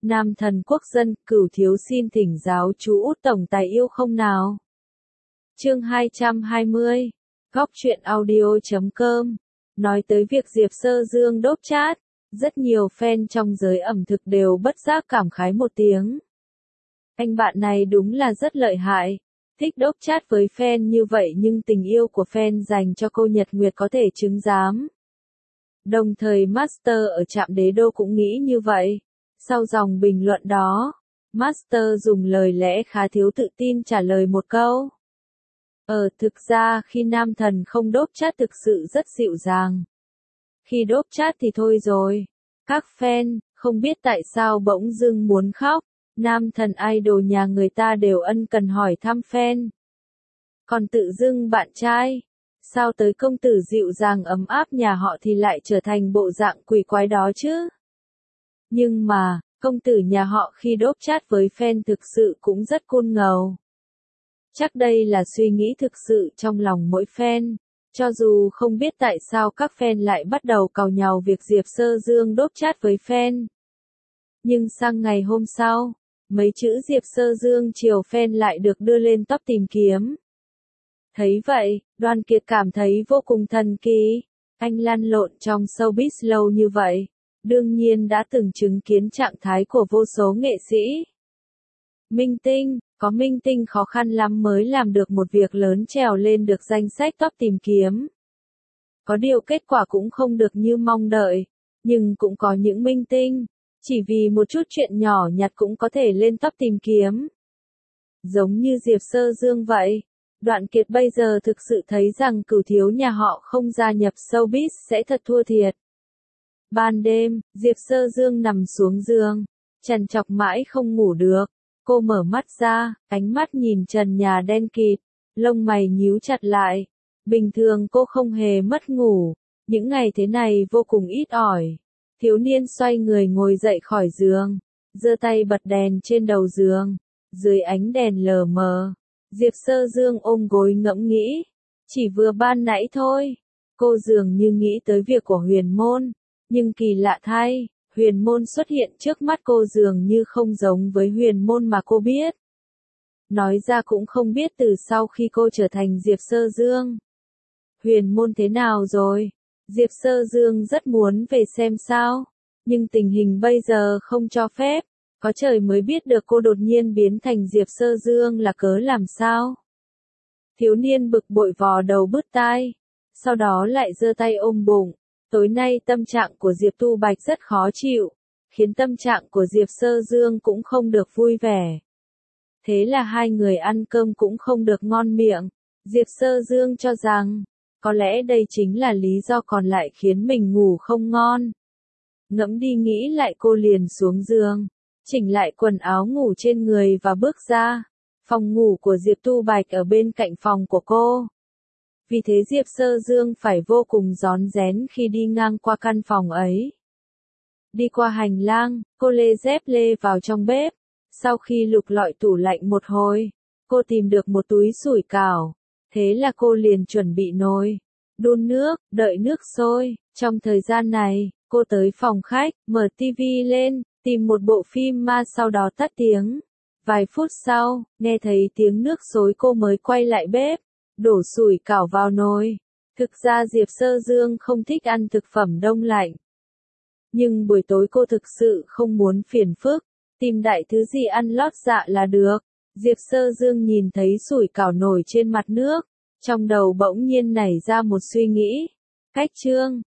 Nam thần quốc dân, Cửu thiếu xin thỉnh giáo chú Út tổng tài yêu không nào. Chương 220. Góc truyện audio.com. Nói tới việc Diệp Sơ Dương đốt chat, rất nhiều fan trong giới ẩm thực đều bất giác cảm khái một tiếng. Anh bạn này đúng là rất lợi hại, thích đốt chat với fan như vậy nhưng tình yêu của fan dành cho cô Nhật Nguyệt có thể chứng giám. Đồng thời Master ở trạm đế đô cũng nghĩ như vậy. Sau dòng bình luận đó, Master dùng lời lẽ khá thiếu tự tin trả lời một câu. Thực ra khi nam thần không đốt chat thực sự rất dịu dàng. Khi đốt chat thì thôi rồi. Các fan, không biết tại sao bỗng dưng muốn khóc, nam thần idol nhà người ta đều ân cần hỏi thăm fan. Còn tự dưng bạn trai, sao tới công tử dịu dàng ấm áp nhà họ thì lại trở thành bộ dạng quỷ quái đó chứ? Nhưng mà, công tử nhà họ khi đốt chat với fan thực sự cũng rất cool ngầu. Chắc đây là suy nghĩ thực sự trong lòng mỗi fan, cho dù không biết tại sao các fan lại bắt đầu càu nhàu việc Diệp Sơ Dương đốt chat với fan. Nhưng sang ngày hôm sau, mấy chữ Diệp Sơ Dương chiều fan lại được đưa lên top tìm kiếm. Thấy vậy, Đoàn Kiệt cảm thấy vô cùng thần kỳ. Anh lăn lộn trong showbiz lâu như vậy, đương nhiên đã từng chứng kiến trạng thái của vô số nghệ sĩ. Minh tinh, có minh tinh khó khăn lắm mới làm được một việc lớn trèo lên được danh sách top tìm kiếm. Có điều kết quả cũng không được như mong đợi, nhưng cũng có những minh tinh, chỉ vì một chút chuyện nhỏ nhặt cũng có thể lên top tìm kiếm. Giống như Diệp Sơ Dương vậy. Đoạn Kiệt bây giờ thực sự thấy rằng Cửu thiếu nhà họ không gia nhập showbiz sẽ thật thua thiệt. Ban đêm, Diệp Sơ Dương nằm xuống giường, trằn trọc mãi không ngủ được. Cô mở mắt ra, ánh mắt nhìn trần nhà đen kịt, lông mày nhíu chặt lại. Bình thường cô không hề mất ngủ, những ngày thế này vô cùng ít ỏi. Thiếu niên xoay người ngồi dậy khỏi giường, giơ tay bật đèn trên đầu giường, dưới ánh đèn lờ mờ. Diệp Sơ Dương ôm gối ngẫm nghĩ, chỉ vừa ban nãy thôi, cô dường như nghĩ tới việc của Huyền Môn, nhưng kỳ lạ thay, Huyền Môn xuất hiện trước mắt cô dường như không giống với Huyền Môn mà cô biết. Nói ra cũng không biết từ sau khi cô trở thành Diệp Sơ Dương. Huyền Môn thế nào rồi? Diệp Sơ Dương rất muốn về xem sao, nhưng tình hình bây giờ không cho phép. Có trời mới biết được cô đột nhiên biến thành Diệp Sơ Dương là cớ làm sao. Thiếu niên bực bội vò đầu bứt tai, sau đó lại giơ tay ôm bụng. Tối nay tâm trạng của Diệp Tu Bạch rất khó chịu, khiến tâm trạng của Diệp Sơ Dương cũng không được vui vẻ. Thế là hai người ăn cơm cũng không được ngon miệng. Diệp Sơ Dương cho rằng, có lẽ đây chính là lý do còn lại khiến mình ngủ không ngon. Ngẫm đi nghĩ lại cô liền xuống giường, chỉnh lại quần áo ngủ trên người và bước ra. Phòng ngủ của Diệp Tu Bạch ở bên cạnh phòng của cô. Vì thế Diệp Sơ Dương phải vô cùng rón rén khi đi ngang qua căn phòng ấy. Đi qua hành lang, cô lê dép lê vào trong bếp. Sau khi lục lọi tủ lạnh một hồi, cô tìm được một túi sủi cảo. Thế là cô liền chuẩn bị nồi, đun nước, đợi nước sôi. Trong thời gian này, cô tới phòng khách, mở tivi lên, tìm một bộ phim ma sau đó tắt tiếng. Vài phút sau, nghe thấy tiếng nước xối cô mới quay lại bếp, đổ sủi cảo vào nồi. Thực ra Diệp Sơ Dương không thích ăn thực phẩm đông lạnh. Nhưng buổi tối cô thực sự không muốn phiền phức, tìm đại thứ gì ăn lót dạ là được. Diệp Sơ Dương nhìn thấy sủi cảo nổi trên mặt nước, trong đầu bỗng nhiên nảy ra một suy nghĩ. Cách chương